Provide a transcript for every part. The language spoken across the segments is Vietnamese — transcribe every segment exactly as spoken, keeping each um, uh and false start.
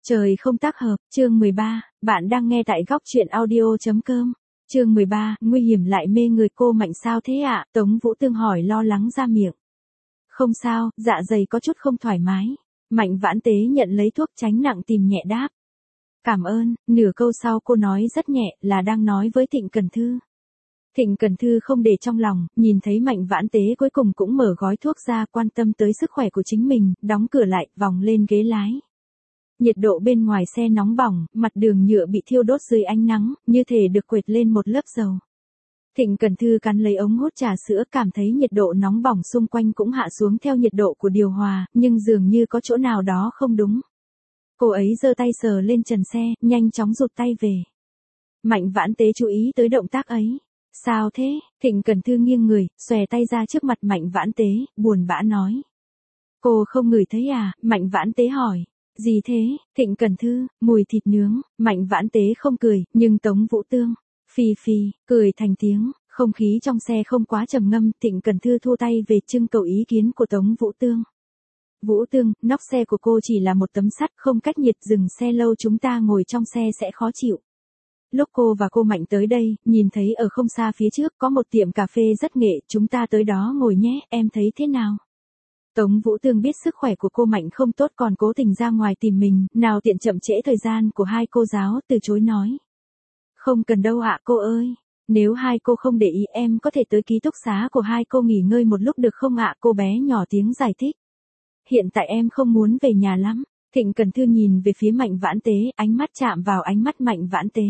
Trời không tác hợp, chương mười ba, bạn đang nghe tại góc truyện audio.com. Chương mười ba, nguy hiểm lại mê người cô Mạnh sao thế ạ? Tống Vũ Tương hỏi lo lắng ra miệng. Không sao, dạ dày có chút không thoải mái. Mạnh Vãn Tế nhận lấy thuốc tránh nặng tìm nhẹ đáp. Cảm ơn, nửa câu sau cô nói rất nhẹ là đang nói với Thịnh Cần Thư. Thịnh Cần Thư không để trong lòng, nhìn thấy Mạnh Vãn Tế cuối cùng cũng mở gói thuốc ra quan tâm tới sức khỏe của chính mình, đóng cửa lại, vòng lên ghế lái. Nhiệt độ bên ngoài xe nóng bỏng, mặt đường nhựa bị thiêu đốt dưới ánh nắng, như thể được quệt lên một lớp dầu. Thịnh Cần Thư cắn lấy ống hút trà sữa, cảm thấy nhiệt độ nóng bỏng xung quanh cũng hạ xuống theo nhiệt độ của điều hòa, nhưng dường như có chỗ nào đó không đúng. Cô ấy giơ tay sờ lên trần xe, nhanh chóng rụt tay về. Mạnh Vãn Tế chú ý tới động tác ấy. Sao thế? Thịnh Cần Thư nghiêng người, xòe tay ra trước mặt Mạnh Vãn Tế, buồn bã nói. Cô không ngửi thấy à? Mạnh Vãn Tế hỏi. Gì thế? Thịnh Cần Thư, mùi thịt nướng. Mạnh Vãn Tế không cười, nhưng Tống Vũ Tương, phì phì, cười thành tiếng. Không khí trong xe không quá trầm ngâm, Thịnh Cần Thư thua tay về trưng cầu ý kiến của Tống Vũ Tương. Vũ Tương, nóc xe của cô chỉ là một tấm sắt, không cách nhiệt, dừng xe lâu chúng ta ngồi trong xe sẽ khó chịu. Lúc cô và cô Mạnh tới đây, nhìn thấy ở không xa phía trước có một tiệm cà phê rất nghệ, chúng ta tới đó ngồi nhé, em thấy thế nào? Tống Vũ Tương biết sức khỏe của cô Mạnh không tốt còn cố tình ra ngoài tìm mình, nào tiện chậm trễ thời gian của hai cô giáo, từ chối nói. Không cần đâu ạ cô ơi, nếu hai cô không để ý em có thể tới ký túc xá của hai cô nghỉ ngơi một lúc được không ạ? Cô bé nhỏ tiếng giải thích. Hiện tại em không muốn về nhà lắm. Thịnh Cần Thư nhìn về phía Mạnh Vãn Tế, ánh mắt chạm vào ánh mắt Mạnh Vãn Tế.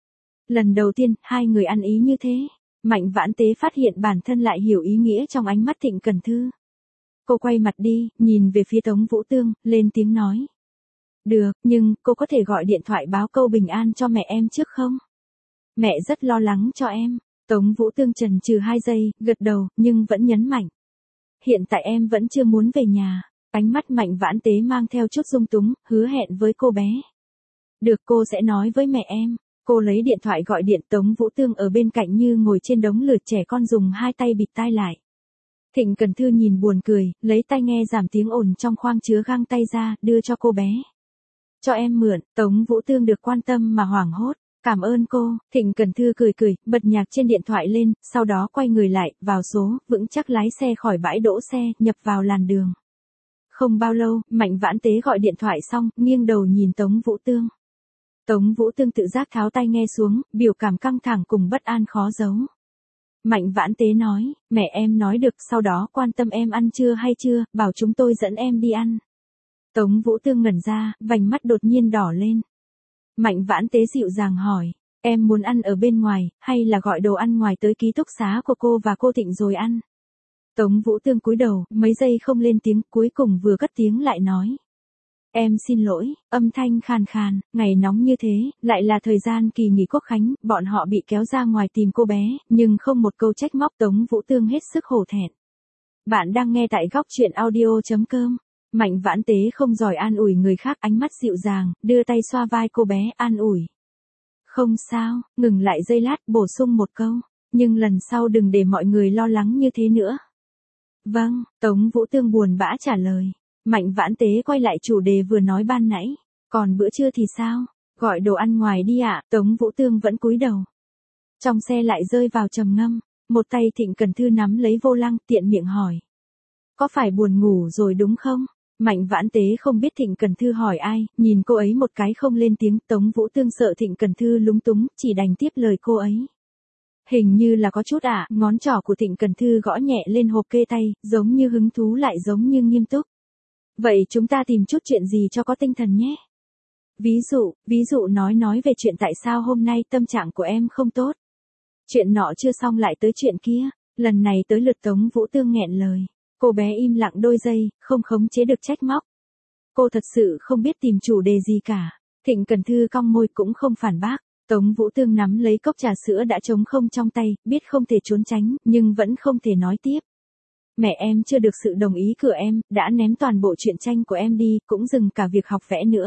Lần đầu tiên, hai người ăn ý như thế. Mạnh Vãn Tế phát hiện bản thân lại hiểu ý nghĩa trong ánh mắt Thịnh Cần Thư. Cô quay mặt đi, nhìn về phía Tống Vũ Tương, lên tiếng nói. Được, nhưng cô có thể gọi điện thoại báo câu bình an cho mẹ em trước không? Mẹ rất lo lắng cho em. Tống Vũ Tương chần chừ hai giây, gật đầu, nhưng vẫn nhấn mạnh. Hiện tại em vẫn chưa muốn về nhà. Ánh mắt Mạnh Vãn Tế mang theo chút dung túng, hứa hẹn với cô bé. Được, cô sẽ nói với mẹ em. Cô lấy điện thoại gọi điện. Tống Vũ Tương ở bên cạnh như ngồi trên đống lửa, trẻ con dùng hai tay bịt tai lại. Thịnh Cần Thư nhìn buồn cười, lấy tai nghe giảm tiếng ồn trong khoang chứa găng tay ra, đưa cho cô bé. Cho em mượn. Tống Vũ Tương được quan tâm mà hoảng hốt. Cảm ơn cô. Thịnh Cần Thư cười cười, bật nhạc trên điện thoại lên, sau đó quay người lại, vào số, vững chắc lái xe khỏi bãi đỗ xe, nhập vào làn đường. Không bao lâu, Mạnh Vãn Tế gọi điện thoại xong, nghiêng đầu nhìn Tống Vũ Tương. Tống Vũ Tương tự giác tháo tai nghe xuống, biểu cảm căng thẳng cùng bất an khó giấu. Mạnh Vãn Tế nói, mẹ em nói được, sau đó quan tâm em ăn chưa hay chưa, bảo chúng tôi dẫn em đi ăn. Tống Vũ Tương ngẩn ra, vành mắt đột nhiên đỏ lên. Mạnh Vãn Tế dịu dàng hỏi, em muốn ăn ở bên ngoài, hay là gọi đồ ăn ngoài tới ký túc xá của cô và cô Thịnh rồi ăn? Tống Vũ Tương cúi đầu, mấy giây không lên tiếng, cuối cùng vừa cất tiếng lại nói. Em xin lỗi, âm thanh khàn khàn, ngày nóng như thế, lại là thời gian kỳ nghỉ Quốc khánh, bọn họ bị kéo ra ngoài tìm cô bé, nhưng không một câu trách móc. Tống Vũ Tương hết sức hổ thẹn. Bạn đang nghe tại góc truyện audio.com. Mạnh Vãn Tế không giỏi an ủi người khác, ánh mắt dịu dàng, đưa tay xoa vai cô bé, an ủi. Không sao, ngừng lại giây lát, bổ sung một câu, nhưng lần sau đừng để mọi người lo lắng như thế nữa. Vâng, Tống Vũ Tương buồn bã trả lời. Mạnh Vãn Tế quay lại chủ đề vừa nói ban nãy. Còn bữa trưa thì sao? Gọi đồ ăn ngoài đi ạ. Tống Vũ Tương vẫn cúi đầu. Trong xe lại rơi vào trầm ngâm. Một tay Thịnh Cần Thư nắm lấy vô lăng, tiện miệng hỏi. Có phải buồn ngủ rồi đúng không? Mạnh Vãn Tế không biết Thịnh Cần Thư hỏi ai, nhìn cô ấy một cái không lên tiếng. Tống Vũ Tương sợ Thịnh Cần Thư lúng túng, chỉ đành tiếp lời cô ấy. Hình như là có chút ạ. Ngón trỏ của Thịnh Cần Thư gõ nhẹ lên hộp kê tay, giống như hứng thú lại giống như nghiêm túc. Vậy chúng ta tìm chút chuyện gì cho có tinh thần nhé. Ví dụ, ví dụ nói nói về chuyện tại sao hôm nay tâm trạng của em không tốt. Chuyện nọ chưa xong lại tới chuyện kia, lần này tới lượt Tống Vũ Tương nghẹn lời. Cô bé im lặng đôi giây, không khống chế được trách móc. Cô thật sự không biết tìm chủ đề gì cả. Thịnh Cần Thư cong môi cũng không phản bác. Tống Vũ Tương nắm lấy cốc trà sữa đã trống không trong tay, biết không thể trốn tránh, nhưng vẫn không thể nói tiếp. Mẹ em chưa được sự đồng ý của em, đã ném toàn bộ truyện tranh của em đi, cũng dừng cả việc học vẽ nữa.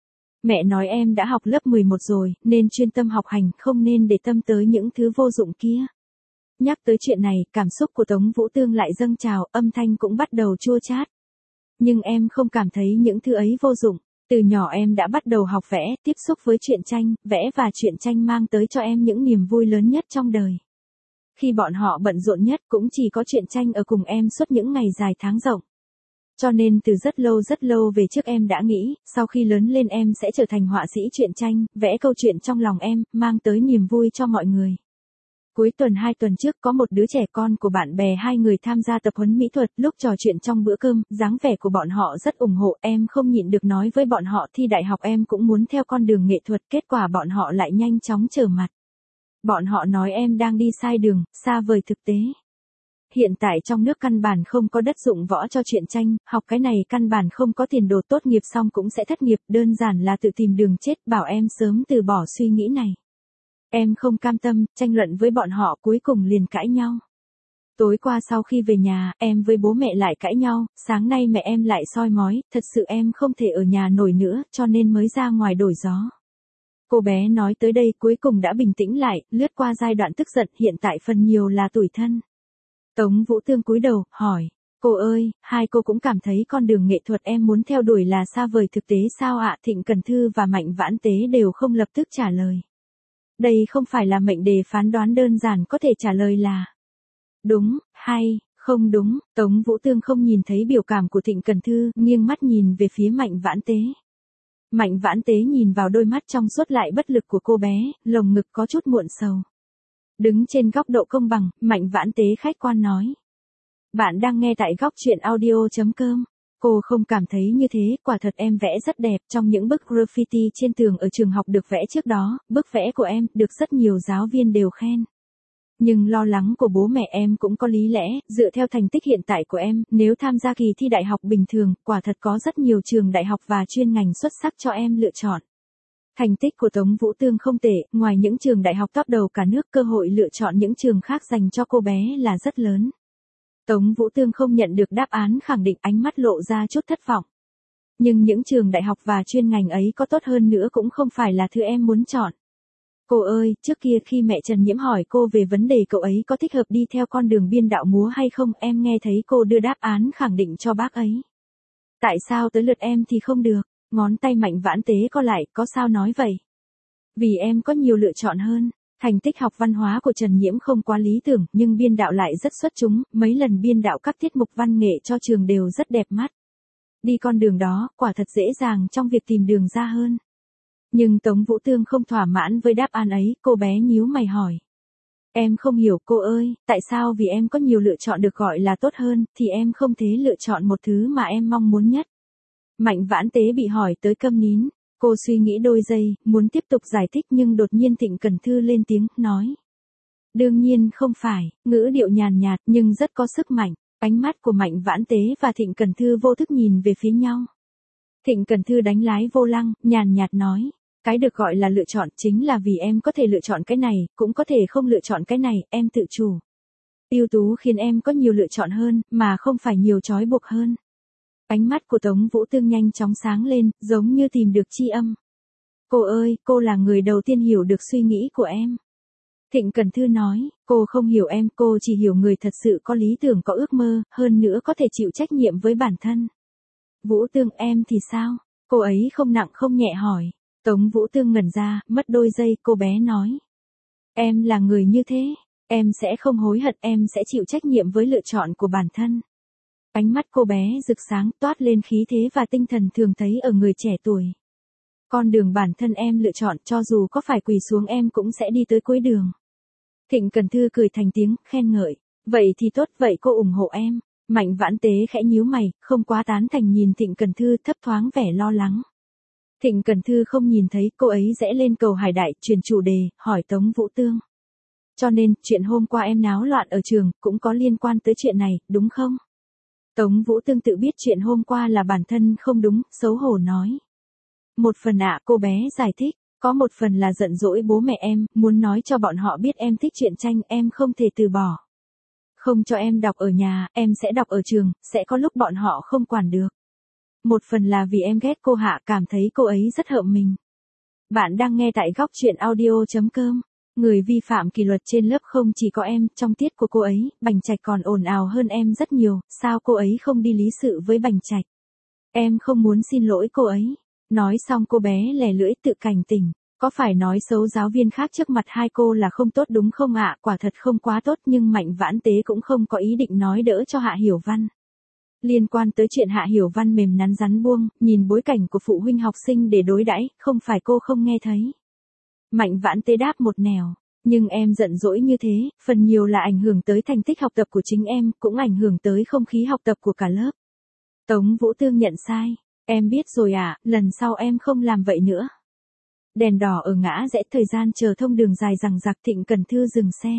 Mẹ nói em đã học lớp mười một rồi, nên chuyên tâm học hành, không nên để tâm tới những thứ vô dụng kia. Nhắc tới chuyện này, cảm xúc của Tống Vũ Tương lại dâng trào, âm thanh cũng bắt đầu chua chát. Nhưng em không cảm thấy những thứ ấy vô dụng. Từ nhỏ em đã bắt đầu học vẽ, tiếp xúc với truyện tranh, vẽ và truyện tranh mang tới cho em những niềm vui lớn nhất trong đời. Khi bọn họ bận rộn nhất cũng chỉ có truyện tranh ở cùng em suốt những ngày dài tháng rộng. Cho nên từ rất lâu rất lâu về trước em đã nghĩ, sau khi lớn lên em sẽ trở thành họa sĩ truyện tranh, vẽ câu chuyện trong lòng em, mang tới niềm vui cho mọi người. Cuối tuần hai tuần trước có một đứa trẻ con của bạn bè hai người tham gia tập huấn mỹ thuật, lúc trò chuyện trong bữa cơm, dáng vẻ của bọn họ rất ủng hộ, em không nhịn được nói với bọn họ thi đại học em cũng muốn theo con đường nghệ thuật, kết quả bọn họ lại nhanh chóng trở mặt. Bọn họ nói em đang đi sai đường, xa vời thực tế. Hiện tại trong nước căn bản không có đất dụng võ cho truyện tranh, học cái này căn bản không có tiền đồ, tốt nghiệp xong cũng sẽ thất nghiệp, đơn giản là tự tìm đường chết, bảo em sớm từ bỏ suy nghĩ này. Em không cam tâm, tranh luận với bọn họ cuối cùng liền cãi nhau. Tối qua sau khi về nhà, em với bố mẹ lại cãi nhau, sáng nay mẹ em lại soi mói, thật sự em không thể ở nhà nổi nữa, cho nên mới ra ngoài đổi gió. Cô bé nói tới đây cuối cùng đã bình tĩnh lại, lướt qua giai đoạn tức giận, hiện tại phần nhiều là tủi thân. Tống Vũ Tương cúi đầu, hỏi, cô ơi, hai cô cũng cảm thấy con đường nghệ thuật em muốn theo đuổi là xa vời thực tế sao ạ? Thịnh Cần Thư và Mạnh Vãn Tế đều không lập tức trả lời. Đây không phải là mệnh đề phán đoán đơn giản, có thể trả lời là đúng, hay, không đúng. Tống Vũ Tương không nhìn thấy biểu cảm của Thịnh Cần Thư, nghiêng mắt nhìn về phía Mạnh Vãn Tế. Mạnh Vãn Tế nhìn vào đôi mắt trong suốt lại bất lực của cô bé, lồng ngực có chút muộn sầu. Đứng trên góc độ công bằng, Mạnh Vãn Tế khách quan nói. Bạn đang nghe tại góc truyện audio chấm com. Cô không cảm thấy như thế, quả thật em vẽ rất đẹp, trong những bức graffiti trên tường ở trường học được vẽ trước đó, bức vẽ của em được rất nhiều giáo viên đều khen. Nhưng lo lắng của bố mẹ em cũng có lý lẽ, dựa theo thành tích hiện tại của em, nếu tham gia kỳ thi đại học bình thường, quả thật có rất nhiều trường đại học và chuyên ngành xuất sắc cho em lựa chọn. Thành tích của Tống Vũ Tương không tệ, ngoài những trường đại học top đầu cả nước, cơ hội lựa chọn những trường khác dành cho cô bé là rất lớn. Tống Vũ Tương không nhận được đáp án khẳng định, ánh mắt lộ ra chút thất vọng. Nhưng những trường đại học và chuyên ngành ấy có tốt hơn nữa cũng không phải là thứ em muốn chọn. Cô ơi, trước kia khi mẹ Trần Nhiễm hỏi cô về vấn đề cậu ấy có thích hợp đi theo con đường biên đạo múa hay không, em nghe thấy cô đưa đáp án khẳng định cho bác ấy. Tại sao tới lượt em thì không được? Ngón tay Mạnh Vãn Tế co lại, có sao nói vậy? Vì em có nhiều lựa chọn hơn. Thành tích học văn hóa của Trần Nhiễm không quá lý tưởng, nhưng biên đạo lại rất xuất chúng, mấy lần biên đạo các tiết mục văn nghệ cho trường đều rất đẹp mắt. Đi con đường đó, quả thật dễ dàng trong việc tìm đường ra hơn. Nhưng Tống Vũ Tương không thỏa mãn với đáp án ấy, cô bé nhíu mày hỏi. Em không hiểu cô ơi, tại sao vì em có nhiều lựa chọn được gọi là tốt hơn, thì em không thể lựa chọn một thứ mà em mong muốn nhất. Mạnh Vãn Tế bị hỏi tới câm nín. Cô suy nghĩ đôi giây, muốn tiếp tục giải thích nhưng đột nhiên Thịnh Cần Thư lên tiếng, nói. Đương nhiên không phải, ngữ điệu nhàn nhạt nhưng rất có sức mạnh. Ánh mắt của Mạnh Vãn Tế và Thịnh Cần Thư vô thức nhìn về phía nhau. Thịnh Cần Thư đánh lái vô lăng, nhàn nhạt nói. Cái được gọi là lựa chọn chính là vì em có thể lựa chọn cái này, cũng có thể không lựa chọn cái này, em tự chủ. Ưu tú khiến em có nhiều lựa chọn hơn, mà không phải nhiều trói buộc hơn. Ánh mắt của Tống Vũ Tương nhanh chóng sáng lên, giống như tìm được chi âm. Cô ơi, cô là người đầu tiên hiểu được suy nghĩ của em. Thịnh Cần Thư nói, cô không hiểu em, cô chỉ hiểu người thật sự có lý tưởng, có ước mơ, hơn nữa có thể chịu trách nhiệm với bản thân. Vũ Tương, em thì sao? Cô ấy không nặng không nhẹ hỏi. Tống Vũ Tương ngẩn ra, mất đôi giây, cô bé nói. Em là người như thế, em sẽ không hối hận, em sẽ chịu trách nhiệm với lựa chọn của bản thân. Ánh mắt cô bé rực sáng, toát lên khí thế và tinh thần thường thấy ở người trẻ tuổi. Con đường bản thân em lựa chọn, cho dù có phải quỳ xuống em cũng sẽ đi tới cuối đường. Thịnh Cần Thư cười thành tiếng, khen ngợi. Vậy thì tốt, vậy cô ủng hộ em. Mạnh Vãn Tế khẽ nhíu mày, không quá tán thành nhìn Thịnh Cần Thư, thấp thoáng vẻ lo lắng. Thịnh Cần Thư không nhìn thấy, cô ấy rẽ lên cầu Hải Đại, chuyển chủ đề, hỏi Tống Vũ Tương. Cho nên, chuyện hôm qua em náo loạn ở trường, cũng có liên quan tới chuyện này, đúng không? Tống Vũ Tương tự biết chuyện hôm qua là bản thân không đúng, xấu hổ nói. Một phần ạ, cô bé giải thích, có một phần là giận dỗi bố mẹ em, muốn nói cho bọn họ biết em thích truyện tranh, em không thể từ bỏ. Không cho em đọc ở nhà, em sẽ đọc ở trường, sẽ có lúc bọn họ không quản được. Một phần là vì em ghét cô Hạ, cảm thấy cô ấy rất hợm mình. Bạn đang nghe tại góc truyện audio chấm com. Người vi phạm kỷ luật trên lớp không chỉ có em, trong tiết của cô ấy, Bành Trạch còn ồn ào hơn em rất nhiều, sao cô ấy không đi lý sự với Bành Trạch? Em không muốn xin lỗi cô ấy. Nói xong cô bé lè lưỡi tự cảnh tỉnh. Có phải nói xấu giáo viên khác trước mặt hai cô là không tốt đúng không ạ? Quả thật không quá tốt nhưng Mạnh Vãn Tế cũng không có ý định nói đỡ cho Hạ Hiểu Văn. Liên quan tới chuyện Hạ Hiểu Văn mềm nắn rắn buông, nhìn bối cảnh của phụ huynh học sinh để đối đãi, không phải cô không nghe thấy. Mạnh Vãn Tế đáp một nẻo, nhưng em giận dỗi như thế, phần nhiều là ảnh hưởng tới thành tích học tập của chính em, cũng ảnh hưởng tới không khí học tập của cả lớp. Tống Vũ Tương nhận sai, em biết rồi ạ, à, lần sau em không làm vậy nữa. Đèn đỏ ở ngã rẽ, thời gian chờ thông đường dài dằng dặc. Thịnh Cần Thư dừng xe.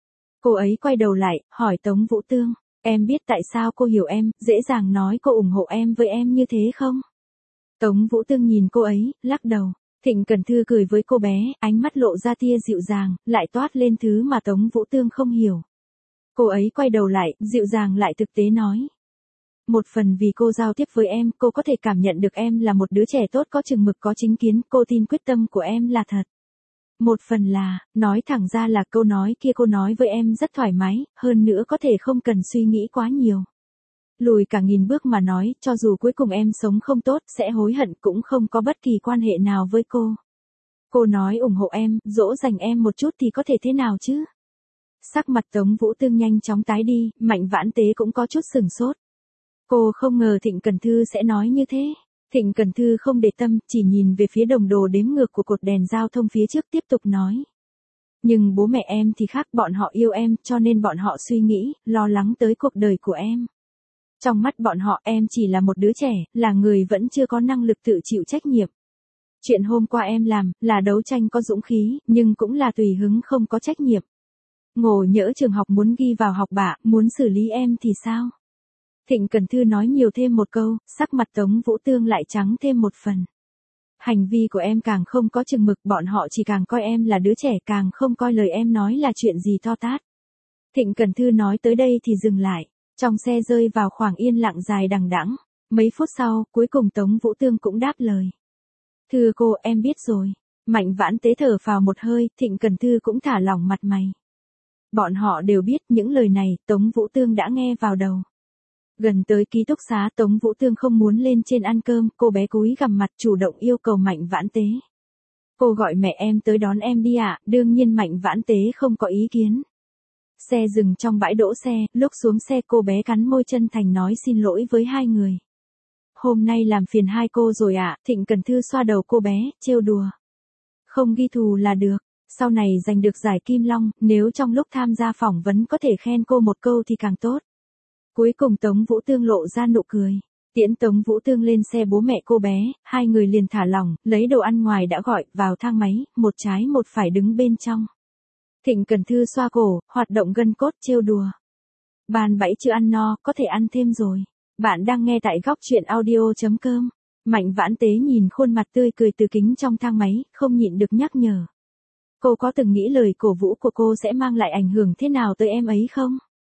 Cô ấy quay đầu lại, hỏi Tống Vũ Tương, em biết tại sao cô hiểu em, dễ dàng nói cô ủng hộ em với em như thế không? Tống Vũ Tương nhìn cô ấy, lắc đầu. Thịnh Cần Thư cười với cô bé, ánh mắt lộ ra tia dịu dàng, lại toát lên thứ mà Tống Vũ Tương không hiểu. Cô ấy quay đầu lại, dịu dàng lại thực tế nói. Một phần vì cô giao tiếp với em, cô có thể cảm nhận được em là một đứa trẻ tốt, có chừng mực, có chính kiến, cô tin quyết tâm của em là thật. Một phần là, nói thẳng ra là câu nói kia cô nói với em rất thoải mái, hơn nữa có thể không cần suy nghĩ quá nhiều. Lùi cả nghìn bước mà nói, cho dù cuối cùng em sống không tốt, sẽ hối hận cũng không có bất kỳ quan hệ nào với cô. Cô nói ủng hộ em, dỗ dành em một chút thì có thể thế nào chứ? Sắc mặt Tống Vũ Tương nhanh chóng tái đi, Mạnh Vãn Tế cũng có chút sừng sốt. Cô không ngờ Thịnh Cần Thư sẽ nói như thế. Thịnh Cần Thư không để tâm, chỉ nhìn về phía đồng đồ đếm ngược của cột đèn giao thông phía trước tiếp tục nói. Nhưng bố mẹ em thì khác, bọn họ yêu em, cho nên bọn họ suy nghĩ, lo lắng tới cuộc đời của em. Trong mắt bọn họ em chỉ là một đứa trẻ, là người vẫn chưa có năng lực tự chịu trách nhiệm. Chuyện hôm qua em làm, là đấu tranh có dũng khí, nhưng cũng là tùy hứng không có trách nhiệm. Ngộ nhỡ trường học muốn ghi vào học bạ, muốn xử lý em thì sao? Thịnh Cần Thư nói nhiều thêm một câu, sắc mặt Tống Vũ Tương lại trắng thêm một phần. Hành vi của em càng không có chừng mực, bọn họ chỉ càng coi em là đứa trẻ, càng không coi lời em nói là chuyện gì to tát. Thịnh Cần Thư nói tới đây thì dừng lại, trong xe rơi vào khoảng yên lặng dài đằng đẵng. Mấy phút sau, cuối cùng Tống Vũ Tương cũng đáp lời. Thưa cô, em biết rồi. Mạnh Vãn Tế thở phào một hơi, Thịnh Cần Thư cũng thả lỏng mặt mày. Bọn họ đều biết những lời này, Tống Vũ Tương đã nghe vào đầu. Gần tới ký túc xá, Tống Vũ Tương không muốn lên trên ăn cơm, cô bé cúi gằm mặt chủ động yêu cầu Mạnh Vãn Tế. Cô gọi mẹ em tới đón em đi ạ, à? Đương nhiên Mạnh Vãn Tế không có ý kiến. Xe dừng trong bãi đỗ xe, lúc xuống xe cô bé cắn môi chân thành nói xin lỗi với hai người. Hôm nay làm phiền hai cô rồi ạ, à? Thịnh Cần Thư xoa đầu cô bé, trêu đùa. Không ghi thù là được, sau này giành được giải Kim Long, nếu trong lúc tham gia phỏng vấn có thể khen cô một câu thì càng tốt. Cuối cùng Tống Vũ Tương lộ ra nụ cười. Tiễn Tống Vũ Tương lên xe bố mẹ cô bé, hai người liền thả lỏng, lấy đồ ăn ngoài đã gọi, vào thang máy, một trái một phải đứng bên trong. Thịnh Cần Thư xoa cổ, hoạt động gân cốt trêu đùa. Bàn bẫy chưa ăn no, có thể ăn thêm rồi. Bạn đang nghe tại góc truyện audio chấm com. Mạnh Vãn Tế nhìn khuôn mặt tươi cười từ kính trong thang máy, không nhịn được nhắc nhở. Cô có từng nghĩ lời cổ vũ của cô sẽ mang lại ảnh hưởng thế nào tới em ấy không?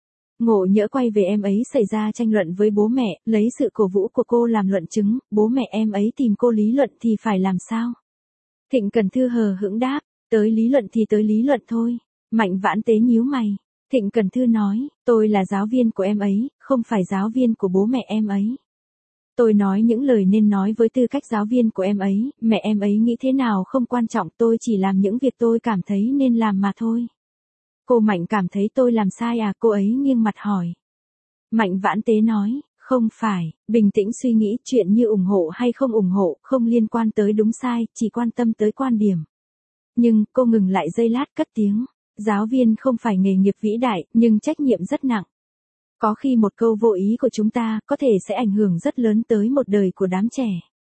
Ngộ nhỡ quay về em ấy xảy ra tranh luận với bố mẹ, lấy sự cổ vũ của cô làm luận chứng, bố mẹ em ấy tìm cô lý luận thì phải làm sao? Thịnh Cần Thư hờ hững đáp, tới lý luận thì tới lý luận thôi. Mạnh Vãn Tế nhíu mày. Thịnh Cần Thư nói, tôi là giáo viên của em ấy, không phải giáo viên của bố mẹ em ấy. Tôi nói những lời nên nói với tư cách giáo viên của em ấy, mẹ em ấy nghĩ thế nào không quan trọng, tôi chỉ làm những việc tôi cảm thấy nên làm mà thôi. Cô Mạnh cảm thấy tôi làm sai à? Cô ấy nghiêng mặt hỏi. Mạnh Vãn Tế nói, không phải, bình tĩnh suy nghĩ, chuyện như ủng hộ hay không ủng hộ, không liên quan tới đúng sai, chỉ quan tâm tới quan điểm. Nhưng, cô ngừng lại giây lát cất tiếng, giáo viên không phải nghề nghiệp vĩ đại, nhưng trách nhiệm rất nặng. Có khi một câu vô ý của chúng ta, có thể sẽ ảnh hưởng rất lớn tới một đời của đám trẻ.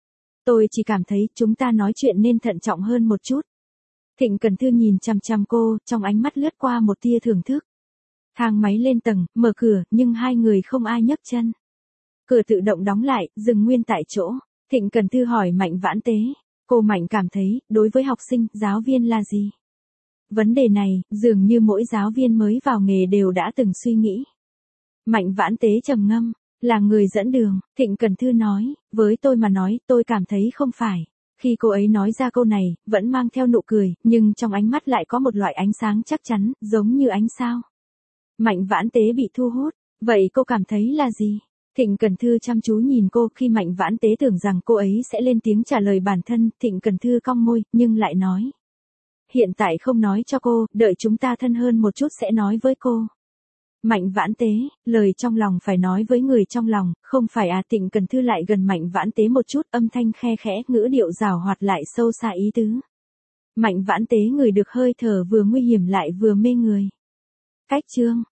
Tôi chỉ cảm thấy, chúng ta nói chuyện nên thận trọng hơn một chút. Thịnh Cần Thư nhìn chằm chằm cô, trong ánh mắt lướt qua một tia thưởng thức. Thang máy lên tầng, mở cửa, nhưng hai người không ai nhấc chân. Cửa tự động đóng lại, dừng nguyên tại chỗ. Thịnh Cần Thư hỏi Mạnh Vãn Tế. Cô Mạnh cảm thấy, đối với học sinh, giáo viên là gì? Vấn đề này, dường như mỗi giáo viên mới vào nghề đều đã từng suy nghĩ. Mạnh Vãn Tế trầm ngâm, là người dẫn đường. Thịnh Cần Thư nói, với tôi mà nói, tôi cảm thấy không phải. Khi cô ấy nói ra câu này, vẫn mang theo nụ cười, nhưng trong ánh mắt lại có một loại ánh sáng chắc chắn, giống như ánh sao. Mạnh Vãn Tế bị thu hút, vậy cô cảm thấy là gì? Thịnh Cần Thư chăm chú nhìn cô, khi Mạnh Vãn Tế tưởng rằng cô ấy sẽ lên tiếng trả lời bản thân, Thịnh Cần Thư cong môi, nhưng lại nói. Hiện tại không nói cho cô, đợi chúng ta thân hơn một chút sẽ nói với cô. Mạnh Vãn Tế, lời trong lòng phải nói với người trong lòng, không phải à? Thịnh Cần Thư lại gần Mạnh Vãn Tế một chút, âm thanh khe khẽ, ngữ điệu rào hoạt lại sâu xa ý tứ. Mạnh Vãn Tế ngửi được hơi thở vừa nguy hiểm lại vừa mê người. Cách chương